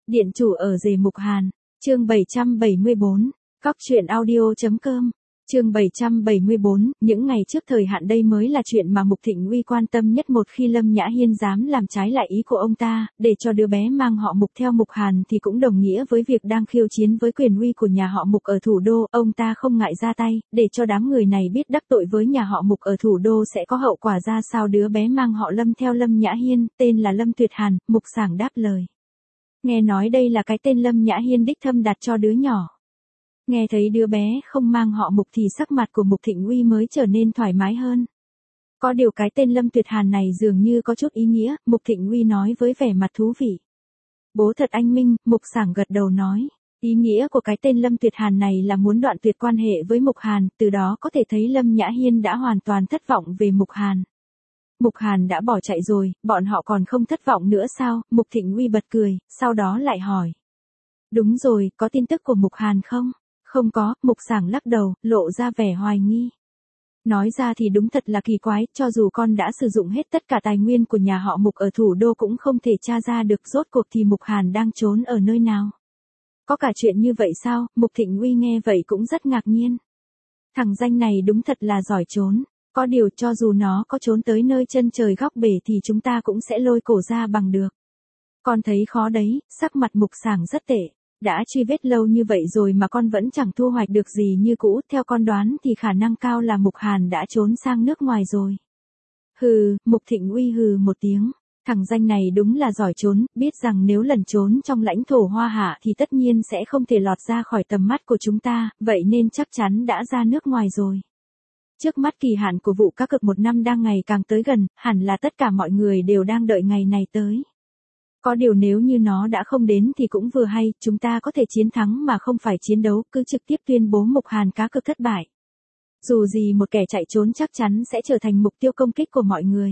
Điện chủ ở rể Mục Hàn, chương 774, Cóc truyện audio.com, chương 774, những ngày trước thời hạn đây mới là chuyện mà Mục Thịnh Uy quan tâm nhất. Một khi Lâm Nhã Hiên dám làm trái lại ý của ông ta, để cho đứa bé mang họ Mục theo Mục Hàn thì cũng đồng nghĩa với việc đang khiêu chiến với quyền uy của nhà họ Mục ở thủ đô. Ông ta không ngại ra tay, để cho đám người này biết đắc tội với nhà họ Mục ở thủ đô sẽ có hậu quả ra sao. Đứa bé mang họ Lâm theo Lâm Nhã Hiên, tên là Lâm Tuyệt Hàn. Mục Sảng đáp lời. Nghe nói đây là cái tên Lâm Nhã Hiên đích thân đặt cho đứa nhỏ. Nghe thấy đứa bé không mang họ Mục thì sắc mặt của Mục Thịnh Uy mới trở nên thoải mái hơn. Có điều cái tên Lâm Tuyệt Hàn này dường như có chút ý nghĩa, Mục Thịnh Uy nói với vẻ mặt thú vị. Bố thật anh minh, Mục Sảng gật đầu nói. Ý nghĩa của cái tên Lâm Tuyệt Hàn này là muốn đoạn tuyệt quan hệ với Mục Hàn, từ đó có thể thấy Lâm Nhã Hiên đã hoàn toàn thất vọng về Mục Hàn. Mục Hàn đã bỏ chạy rồi, bọn họ còn không thất vọng nữa sao? Mục Thịnh Uy bật cười, sau đó lại hỏi. Đúng rồi, có tin tức của Mục Hàn không? Không có, Mục Sảng lắc đầu, lộ ra vẻ hoài nghi. Nói ra thì đúng thật là kỳ quái, cho dù con đã sử dụng hết tất cả tài nguyên của nhà họ Mục ở thủ đô cũng không thể tra ra được rốt cuộc thì Mục Hàn đang trốn ở nơi nào. Có cả chuyện như vậy sao? Mục Thịnh Uy nghe vậy cũng rất ngạc nhiên. Thằng danh này đúng thật là giỏi trốn. Có điều cho dù nó có trốn tới nơi chân trời góc bể thì chúng ta cũng sẽ lôi cổ ra bằng được. Con thấy khó đấy, sắc mặt Mục Sảng rất tệ. Đã truy vết lâu như vậy rồi mà con vẫn chẳng thu hoạch được gì như cũ. Theo con đoán thì khả năng cao là Mục Hàn đã trốn sang nước ngoài rồi. Hừ, Mục Thịnh Uy hừ một tiếng. Thằng danh này đúng là giỏi trốn, biết rằng nếu lẩn trốn trong lãnh thổ Hoa Hạ thì tất nhiên sẽ không thể lọt ra khỏi tầm mắt của chúng ta, vậy nên chắc chắn đã ra nước ngoài rồi. Trước mắt kỳ hạn của vụ cá cược 1 năm đang ngày càng tới gần, hẳn là tất cả mọi người đều đang đợi ngày này tới. Có điều nếu như nó đã không đến thì cũng vừa hay, chúng ta có thể chiến thắng mà không phải chiến đấu, cứ trực tiếp tuyên bố Mục Hàn cá cược thất bại. Dù gì một kẻ chạy trốn chắc chắn sẽ trở thành mục tiêu công kích của mọi người.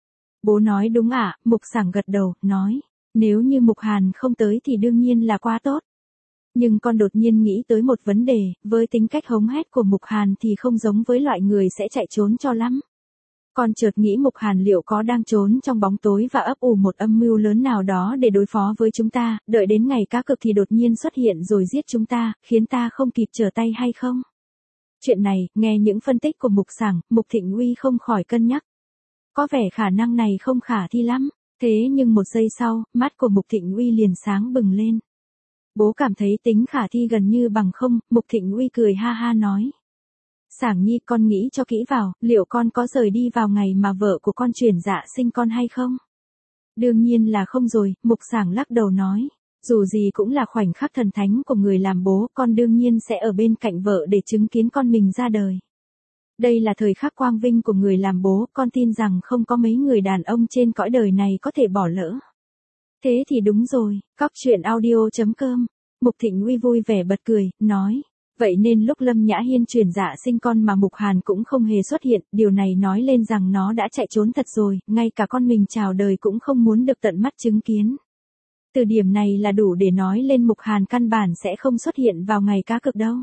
Bố nói đúng ạ, Mục Sảng gật đầu, nói, nếu như Mục Hàn không tới thì đương nhiên là quá tốt. Nhưng con đột nhiên nghĩ tới một vấn đề, với tính cách hống hét của Mục Hàn thì không giống với loại người sẽ chạy trốn cho lắm. Con chợt nghĩ Mục Hàn liệu có đang trốn trong bóng tối và ấp ủ một âm mưu lớn nào đó để đối phó với chúng ta, đợi đến ngày cá cược thì đột nhiên xuất hiện rồi giết chúng ta, khiến ta không kịp trở tay hay không? Chuyện này, nghe những phân tích của Mục Sảng, Mục Thịnh Uy không khỏi cân nhắc. Có vẻ khả năng này không khả thi lắm, thế nhưng một giây sau, mắt của Mục Thịnh Uy liền sáng bừng lên. Bố cảm thấy tính khả thi gần như bằng không, Mục Thịnh Uy cười ha ha nói. Sảng nhi, con nghĩ cho kỹ vào, liệu con có rời đi vào ngày mà vợ của con chuyển dạ sinh con hay không? Đương nhiên là không rồi, Mục Sảng lắc đầu nói. Dù gì cũng là khoảnh khắc thần thánh của người làm bố, con đương nhiên sẽ ở bên cạnh vợ để chứng kiến con mình ra đời. Đây là thời khắc quang vinh của người làm bố, con tin rằng không có mấy người đàn ông trên cõi đời này có thể bỏ lỡ. Thế thì đúng rồi, Cóc truyện audio.com. Mục Thịnh Uy vui vẻ bật cười, nói. Vậy nên lúc Lâm Nhã Hiên chuyển dạ sinh con mà Mục Hàn cũng không hề xuất hiện, điều này nói lên rằng nó đã chạy trốn thật rồi, ngay cả con mình chào đời cũng không muốn được tận mắt chứng kiến. Từ điểm này là đủ để nói lên Mục Hàn căn bản sẽ không xuất hiện vào ngày cá cược đâu.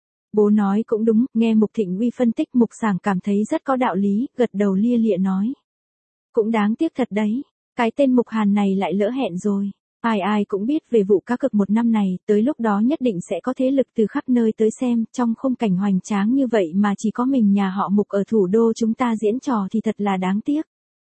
Bố nói cũng đúng, nghe Mục Thịnh Uy phân tích Mục Sảng cảm thấy rất có đạo lý, gật đầu lia lịa nói. Cũng đáng tiếc thật đấy, cái tên Mục Hàn này lại lỡ hẹn rồi. Ai ai cũng biết về vụ cá cược 1 năm này, tới lúc đó nhất định sẽ có thế lực từ khắp nơi tới xem, trong khung cảnh hoành tráng như vậy mà chỉ có mình nhà họ Mục ở thủ đô chúng ta diễn trò thì thật là đáng tiếc.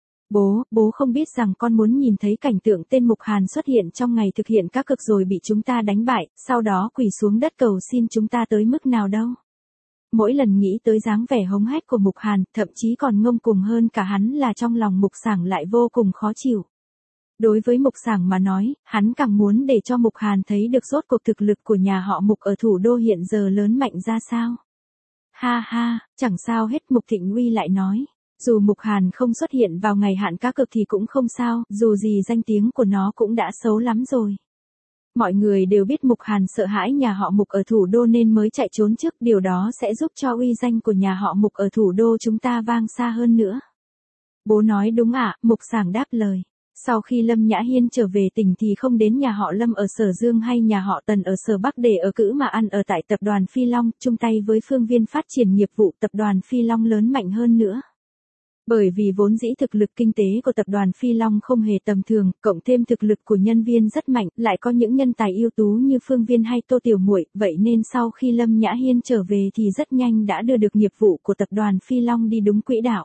Bố không biết rằng con muốn nhìn thấy cảnh tượng tên Mục Hàn xuất hiện trong ngày thực hiện cá cược rồi bị chúng ta đánh bại, sau đó quỳ xuống đất cầu xin chúng ta tới mức nào đâu. Mỗi lần nghĩ tới dáng vẻ hống hách của Mục Hàn, thậm chí còn ngông cuồng hơn cả hắn là trong lòng Mục Sảng lại vô cùng khó chịu. Đối với Mục Sảng mà nói, hắn càng muốn để cho Mục Hàn thấy được rốt cuộc thực lực của nhà họ Mục ở thủ đô hiện giờ lớn mạnh ra sao. Ha ha, chẳng sao hết, Mục Thịnh Uy lại nói. Dù Mục Hàn không xuất hiện vào ngày hạn cá cược thì cũng không sao, dù gì danh tiếng của nó cũng đã xấu lắm rồi. Mọi người đều biết Mục Hàn sợ hãi nhà họ Mục ở thủ đô nên mới chạy trốn trước, điều đó sẽ giúp cho uy danh của nhà họ Mục ở thủ đô chúng ta vang xa hơn nữa. Bố nói đúng ạ, Mục Sảng đáp lời. Sau khi Lâm Nhã Hiên trở về tỉnh thì không đến nhà họ Lâm ở Sở Dương hay nhà họ Tần ở Sở Bắc để ở cữ mà ăn ở tại tập đoàn Phi Long, chung tay với Phương Viên phát triển nghiệp vụ tập đoàn Phi Long lớn mạnh hơn nữa. Bởi vì vốn dĩ thực lực kinh tế của tập đoàn Phi Long không hề tầm thường, cộng thêm thực lực của nhân viên rất mạnh, lại có những nhân tài ưu tú như Phương Viên hay Tô Tiểu Muội, vậy nên sau khi Lâm Nhã Hiên trở về thì rất nhanh đã đưa được nghiệp vụ của tập đoàn Phi Long đi đúng quỹ đạo.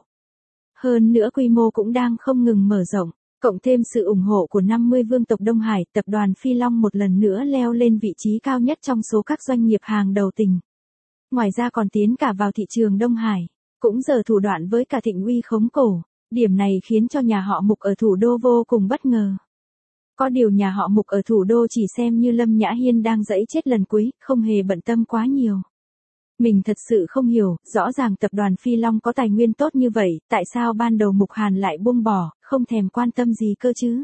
Hơn nữa quy mô cũng đang không ngừng mở rộng, cộng thêm sự ủng hộ của 50 vương tộc Đông Hải, tập đoàn Phi Long một lần nữa leo lên vị trí cao nhất trong số các doanh nghiệp hàng đầu tỉnh. Ngoài ra còn tiến cả vào thị trường Đông Hải, cũng giở thủ đoạn với cả Thịnh Uy khống cổ, điểm này khiến cho nhà họ Mục ở thủ đô vô cùng bất ngờ. Có điều nhà họ Mục ở thủ đô chỉ xem như Lâm Nhã Hiên đang dẫy chết lần cuối, không hề bận tâm quá nhiều. Mình thật sự không hiểu, rõ ràng tập đoàn Phi Long có tài nguyên tốt như vậy, tại sao ban đầu Mục Hàn lại buông bỏ, không thèm quan tâm gì cơ chứ?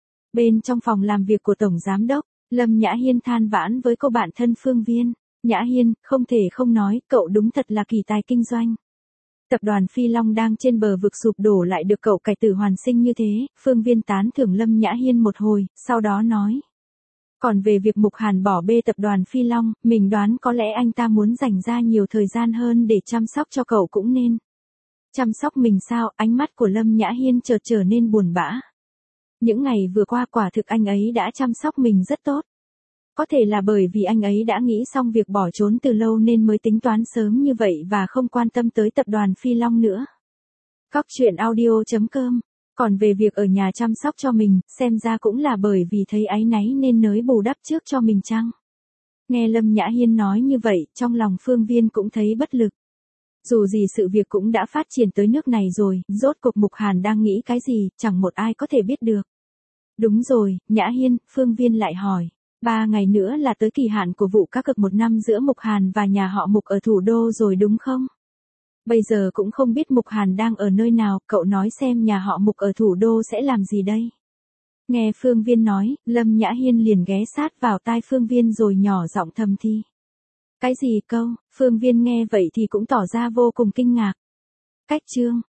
Bên trong phòng làm việc của Tổng Giám Đốc, Lâm Nhã Hiên than vãn với cô bạn thân Phương Viên. Nhã Hiên, không thể không nói, cậu đúng thật là kỳ tài kinh doanh. Tập đoàn Phi Long đang trên bờ vực sụp đổ lại được cậu cải tử hoàn sinh như thế, Phương Viên tán thưởng Lâm Nhã Hiên một hồi, sau đó nói. Còn về việc Mục Hàn bỏ bê tập đoàn Phi Long, mình đoán có lẽ anh ta muốn dành ra nhiều thời gian hơn để chăm sóc cho cậu cũng nên. Chăm sóc mình sao? Ánh mắt của Lâm Nhã Hiên chợt trở nên buồn bã. Những ngày vừa qua quả thực anh ấy đã chăm sóc mình rất tốt. Có thể là bởi vì anh ấy đã nghĩ xong việc bỏ trốn từ lâu nên mới tính toán sớm như vậy và không quan tâm tới tập đoàn Phi Long nữa. Cóc truyện audio.com. Còn về việc ở nhà chăm sóc cho mình, xem ra cũng là bởi vì thấy áy náy nên nới bù đắp trước cho mình chăng? Nghe Lâm Nhã Hiên nói như vậy, trong lòng Phương Viên cũng thấy bất lực. Dù gì sự việc cũng đã phát triển tới nước này rồi, rốt cuộc Mục Hàn đang nghĩ cái gì, chẳng một ai có thể biết được. Đúng rồi, Nhã Hiên, Phương Viên lại hỏi. 3 ngày nữa là tới kỳ hạn của vụ cá cược 1 năm giữa Mục Hàn và nhà họ Mục ở thủ đô rồi đúng không? Bây giờ cũng không biết Mục Hàn đang ở nơi nào, cậu nói xem nhà họ Mục ở thủ đô sẽ làm gì đây? Nghe Phương Viên nói, Lâm Nhã Hiên liền ghé sát vào tai Phương Viên rồi nhỏ giọng thầm thì. Cái gì câu? Phương Viên nghe vậy thì cũng tỏ ra vô cùng kinh ngạc. Cách chương